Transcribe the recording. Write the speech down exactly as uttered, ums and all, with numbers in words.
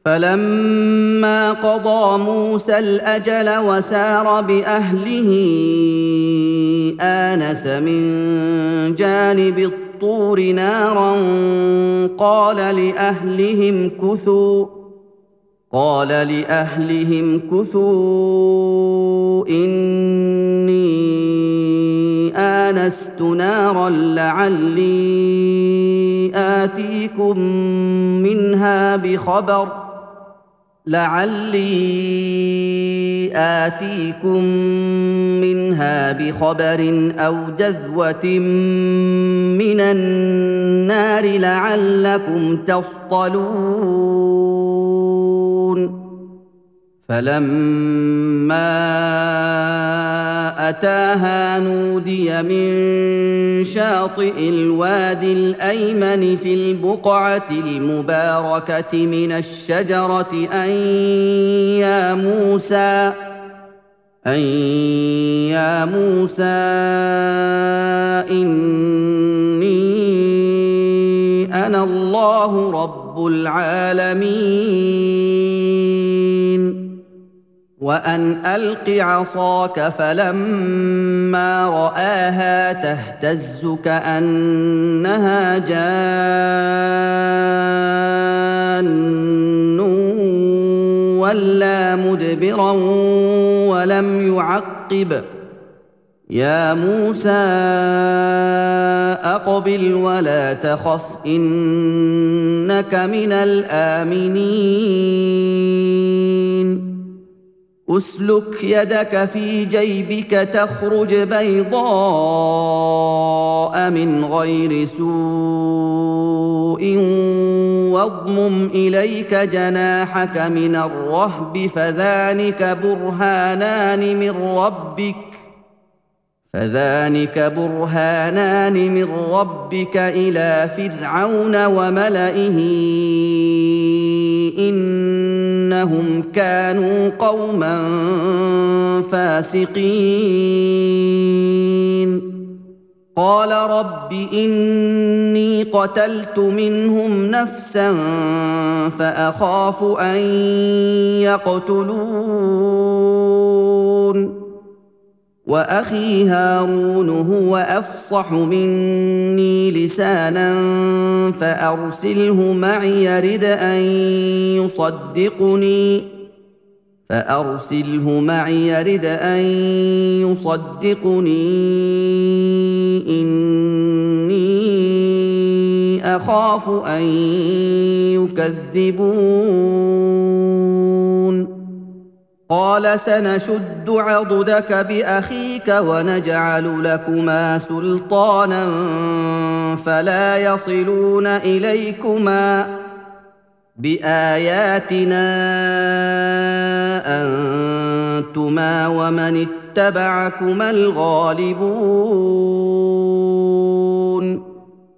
فلما قضى موسى الأجل وسار بأهله آنس من جانب الطور نارا قال لأهلهم كثوا قال لأهلهم كثوا إني آنست نارا لعلي آتيكم منها بخبر لعلي آتيكم منها بخبر أو جذوة من النار لعلكم تصطلون فلما أتاها نودي من شاطئ الوادي الأيمن في البقعة المباركة من الشجرة أن يا موسى أن يا موسى إني أنا الله رب العالمين وأن ألق عصاك فلما رآها تهتز كأنها جان ولا مدبرا ولم يعقب يا موسى أقبل ولا تخف إنك من الآمنين أسلك يدك في جيبك تخرج بيضاء من غير سوء واضمم إليك جناحك من الرهب فذلك برهانان من ربك فذلك برهانان من ربك إلى فرعون وملئه إنهم كانوا قوما فاسقين قال رب إني قتلت منهم نفسا فأخاف أن يقتلون وأخي هارون هو أفصح مني لسانا فأرسله معي يرد أن يصدقني فأرسله معي يرد أن يصدقني إني أخاف أن يكذبون قال سنشد عضدك بأخيك ونجعل لكما سلطانا فلا يصلون إليكما بآياتنا أنتما ومن اتبعكما الغالبون